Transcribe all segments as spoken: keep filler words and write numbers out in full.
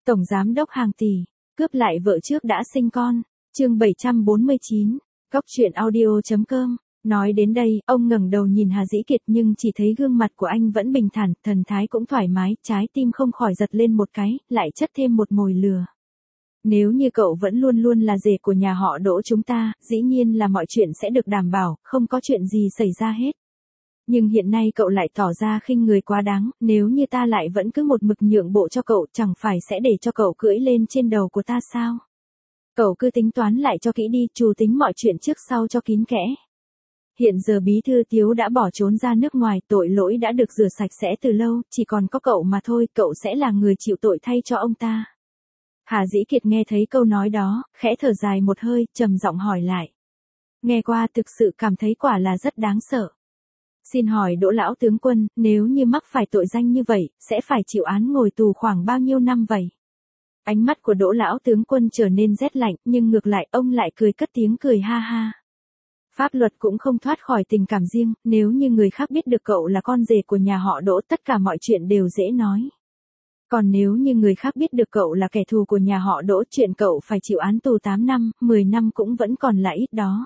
Tổng giám đốc hàng tỷ, cướp lại vợ trước đã sinh con. Chương bảy trăm bốn mươi chín, Góc truyện audio chấm com. Nói đến đây, ông ngẩng đầu nhìn Hà Dĩ Kiệt nhưng chỉ thấy gương mặt của anh vẫn bình thản, thần thái cũng thoải mái, trái tim không khỏi giật lên một cái, lại chất thêm một mồi lửa. Nếu như cậu vẫn luôn luôn là rể của nhà họ Đỗ chúng ta, dĩ nhiên là mọi chuyện sẽ được đảm bảo, không có chuyện gì xảy ra hết. Nhưng hiện nay cậu lại tỏ ra khinh người quá đáng, nếu như ta lại vẫn cứ một mực nhượng bộ cho cậu, chẳng phải sẽ để cho cậu cưỡi lên trên đầu của ta sao? Cậu cứ tính toán lại cho kỹ đi, trù tính mọi chuyện trước sau cho kín kẽ. Hiện giờ bí thư Tiếu đã bỏ trốn ra nước ngoài, tội lỗi đã được rửa sạch sẽ từ lâu, chỉ còn có cậu mà thôi, cậu sẽ là người chịu tội thay cho ông ta. Hà Dĩ Kiệt nghe thấy câu nói đó, khẽ thở dài một hơi, trầm giọng hỏi lại. Nghe qua thực sự cảm thấy quả là rất đáng sợ. Xin hỏi Đỗ lão tướng quân, nếu như mắc phải tội danh như vậy, sẽ phải chịu án ngồi tù khoảng bao nhiêu năm vậy? Ánh mắt của Đỗ lão tướng quân trở nên rét lạnh, nhưng ngược lại ông lại cười cất tiếng cười ha ha. Pháp luật cũng không thoát khỏi tình cảm riêng, nếu như người khác biết được cậu là con rể của nhà họ Đỗ, tất cả mọi chuyện đều dễ nói. Còn nếu như người khác biết được cậu là kẻ thù của nhà họ Đỗ, chuyện cậu phải chịu án tù tám năm, mười năm cũng vẫn còn là ít đó.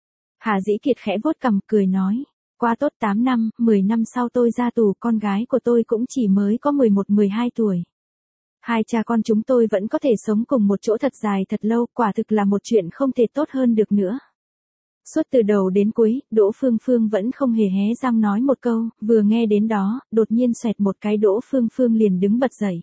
Hà Dĩ Kiệt khẽ vuốt cằm cười nói, qua tốt tám năm, mười năm sau tôi ra tù, con gái của tôi cũng chỉ mới có mười một mười hai tuổi. Hai cha con chúng tôi vẫn có thể sống cùng một chỗ thật dài thật lâu, quả thực là một chuyện không thể tốt hơn được nữa. Suốt từ đầu đến cuối, Đỗ Phương Phương vẫn không hề hé răng nói một câu, vừa nghe đến đó, đột nhiên xoẹt một cái Đỗ Phương Phương liền đứng bật dậy.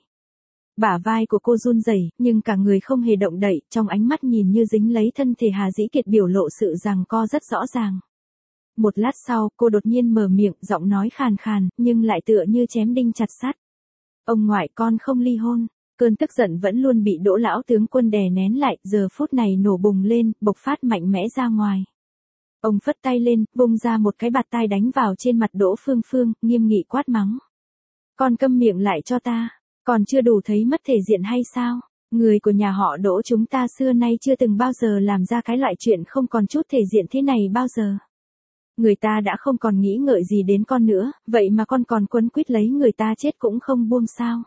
Bả vai của cô run rẩy, nhưng cả người không hề động đậy, trong ánh mắt nhìn như dính lấy thân thể Hà Dĩ Kiệt biểu lộ sự giằng co rất rõ ràng. Một lát sau, cô đột nhiên mở miệng, giọng nói khàn khàn, nhưng lại tựa như chém đinh chặt sắt. Ông ngoại, con không ly hôn. Cơn tức giận vẫn luôn bị Đỗ lão tướng quân đè nén lại, giờ phút này nổ bùng lên, bộc phát mạnh mẽ ra ngoài. Ông phất tay lên, vung ra một cái bạt tai đánh vào trên mặt Đỗ Phương Phương, nghiêm nghị quát mắng. Con câm miệng lại cho ta, còn chưa đủ thấy mất thể diện hay sao? Người của nhà họ Đỗ chúng ta xưa nay chưa từng bao giờ làm ra cái loại chuyện không còn chút thể diện thế này bao giờ. Người ta đã không còn nghĩ ngợi gì đến con nữa, vậy mà con còn quấn quýt lấy người ta chết cũng không buông sao?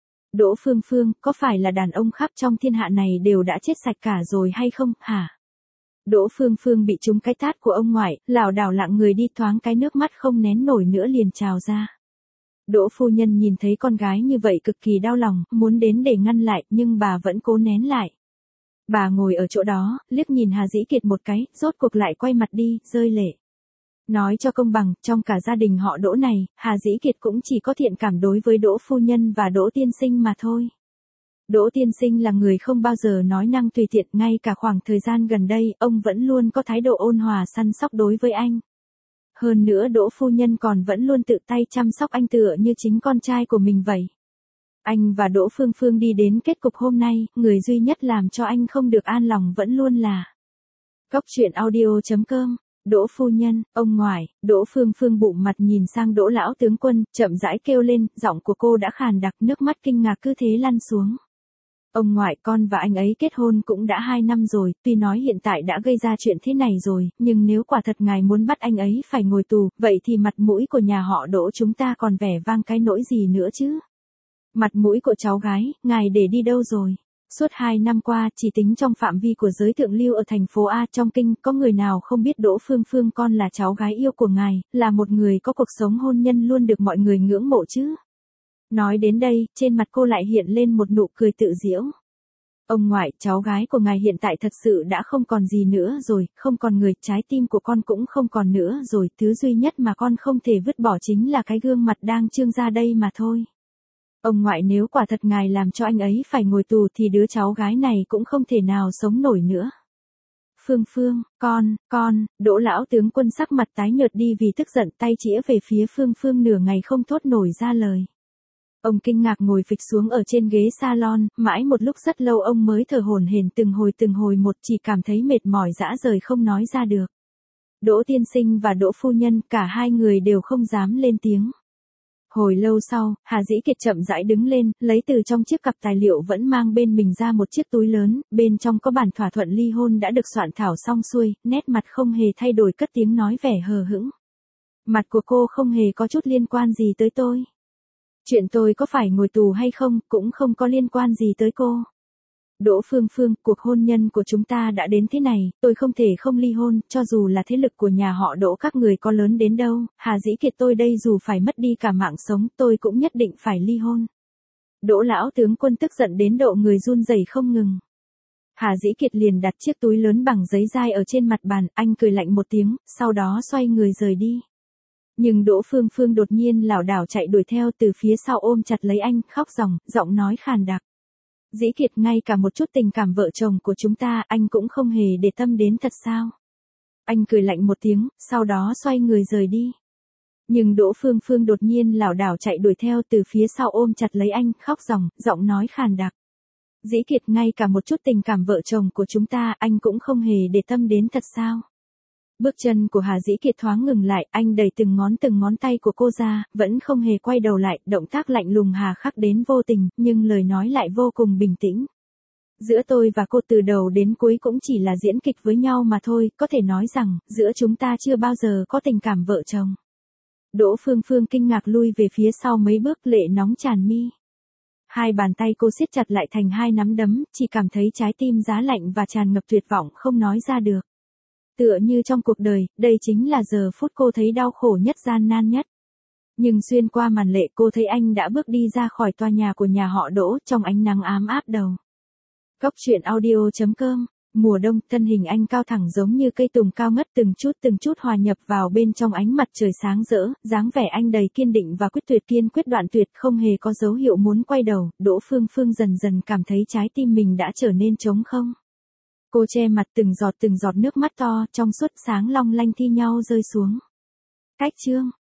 Đỗ Phương Phương, có phải là đàn ông khắp trong thiên hạ này đều đã chết sạch cả rồi hay không, hả? Đỗ Phương Phương bị trúng cái tát của ông ngoại, lảo đảo lặng người đi, thoáng cái nước mắt không nén nổi nữa liền trào ra. Đỗ phu nhân nhìn thấy con gái như vậy cực kỳ đau lòng, muốn đến để ngăn lại, nhưng bà vẫn cố nén lại. Bà ngồi ở chỗ đó, liếc nhìn Hà Dĩ Kiệt một cái, rốt cuộc lại quay mặt đi, rơi lệ. Nói cho công bằng, trong cả gia đình họ Đỗ này, Hà Dĩ Kiệt cũng chỉ có thiện cảm đối với Đỗ phu nhân và Đỗ tiên sinh mà thôi. Đỗ tiên sinh là người không bao giờ nói năng tùy tiện, ngay cả khoảng thời gian gần đây, ông vẫn luôn có thái độ ôn hòa săn sóc đối với anh. Hơn nữa Đỗ phu nhân còn vẫn luôn tự tay chăm sóc anh tựa như chính con trai của mình vậy. Anh và Đỗ Phương Phương đi đến kết cục hôm nay, người duy nhất làm cho anh không được an lòng vẫn luôn là Góc truyện audio chấm com. Đỗ phu nhân, ông ngoại. Đỗ Phương Phương bụng mặt nhìn sang Đỗ lão tướng quân, chậm rãi kêu lên, giọng của cô đã khàn đặc, nước mắt kinh ngạc cứ thế lăn xuống. Ông ngoại, con và anh ấy kết hôn cũng đã hai năm rồi, tuy nói hiện tại đã gây ra chuyện thế này rồi, nhưng nếu quả thật ngài muốn bắt anh ấy phải ngồi tù, vậy thì mặt mũi của nhà họ Đỗ chúng ta còn vẻ vang cái nỗi gì nữa chứ? Mặt mũi của cháu gái, ngài để đi đâu rồi? Suốt hai năm qua, chỉ tính trong phạm vi của giới thượng lưu ở thành phố A trong kinh, có người nào không biết Đỗ Phương Phương con là cháu gái yêu của ngài, là một người có cuộc sống hôn nhân luôn được mọi người ngưỡng mộ chứ? Nói đến đây, trên mặt cô lại hiện lên một nụ cười tự giễu. Ông ngoại, cháu gái của ngài hiện tại thật sự đã không còn gì nữa rồi, không còn người, trái tim của con cũng không còn nữa rồi, thứ duy nhất mà con không thể vứt bỏ chính là cái gương mặt đang trương ra đây mà thôi. Ông ngoại, nếu quả thật ngài làm cho anh ấy phải ngồi tù thì đứa cháu gái này cũng không thể nào sống nổi nữa. Phương Phương, con, con, Đỗ lão tướng quân sắc mặt tái nhợt đi vì tức giận, tay chĩa về phía Phương Phương nửa ngày không thốt nổi ra lời. Ông kinh ngạc ngồi phịch xuống ở trên ghế salon, mãi một lúc rất lâu ông mới thở hổn hển từng hồi từng hồi một, chỉ cảm thấy mệt mỏi rã rời không nói ra được. Đỗ tiên sinh và Đỗ phu nhân, cả hai người đều không dám lên tiếng. Hồi lâu sau, Hà Dĩ Kiệt chậm rãi đứng lên, lấy từ trong chiếc cặp tài liệu vẫn mang bên mình ra một chiếc túi lớn, bên trong có bản thỏa thuận ly hôn đã được soạn thảo xong xuôi, nét mặt không hề thay đổi, cất tiếng nói vẻ hờ hững. Mặt của cô không hề có chút liên quan gì tới tôi. Chuyện tôi có phải ngồi tù hay không cũng không có liên quan gì tới cô. Đỗ Phương Phương, cuộc hôn nhân của chúng ta đã đến thế này, tôi không thể không ly hôn, cho dù là thế lực của nhà họ Đỗ các người có lớn đến đâu, Hà Dĩ Kiệt tôi đây dù phải mất đi cả mạng sống, tôi cũng nhất định phải ly hôn. Đỗ lão tướng quân tức giận đến độ người run rẩy không ngừng. Hà Dĩ Kiệt liền đặt chiếc túi lớn bằng giấy dai ở trên mặt bàn, anh cười lạnh một tiếng, sau đó xoay người rời đi. Nhưng Đỗ Phương Phương đột nhiên lảo đảo chạy đuổi theo từ phía sau ôm chặt lấy anh, khóc ròng, giọng nói khàn đặc. Dĩ Kiệt, ngay cả một chút tình cảm vợ chồng của chúng ta anh cũng không hề để tâm đến thật sao? Anh cười lạnh một tiếng, sau đó xoay người rời đi. Nhưng Đỗ Phương Phương đột nhiên lảo đảo chạy đuổi theo từ phía sau ôm chặt lấy anh, khóc ròng, giọng nói khàn đặc. Dĩ Kiệt, ngay cả một chút tình cảm vợ chồng của chúng ta anh cũng không hề để tâm đến thật sao? Bước chân của Hà Dĩ Kiệt thoáng ngừng lại, anh đẩy từng ngón từng ngón tay của cô ra, vẫn không hề quay đầu lại, động tác lạnh lùng hà khắc đến vô tình, nhưng lời nói lại vô cùng bình tĩnh. Giữa tôi và cô từ đầu đến cuối cũng chỉ là diễn kịch với nhau mà thôi, có thể nói rằng, giữa chúng ta chưa bao giờ có tình cảm vợ chồng. Đỗ Phương Phương kinh ngạc lui về phía sau mấy bước, lệ nóng tràn mi. Hai bàn tay cô siết chặt lại thành hai nắm đấm, chỉ cảm thấy trái tim giá lạnh và tràn ngập tuyệt vọng không nói ra được. Tựa như trong cuộc đời, đây chính là giờ phút cô thấy đau khổ nhất, gian nan nhất. Nhưng xuyên qua màn lệ cô thấy anh đã bước đi ra khỏi tòa nhà của nhà họ Đỗ trong ánh nắng ám áp đầu. Góc truyện audio chấm com. Mùa đông, thân hình anh cao thẳng giống như cây tùng cao ngất, từng chút từng chút hòa nhập vào bên trong ánh mặt trời sáng rỡ, dáng vẻ anh đầy kiên định và quyết tuyệt, kiên quyết đoạn tuyệt, không hề có dấu hiệu muốn quay đầu. Đỗ Phương Phương dần dần cảm thấy trái tim mình đã trở nên trống không. Cô che mặt, từng giọt từng giọt nước mắt to, trong suốt sáng long lanh thi nhau rơi xuống. Cách chương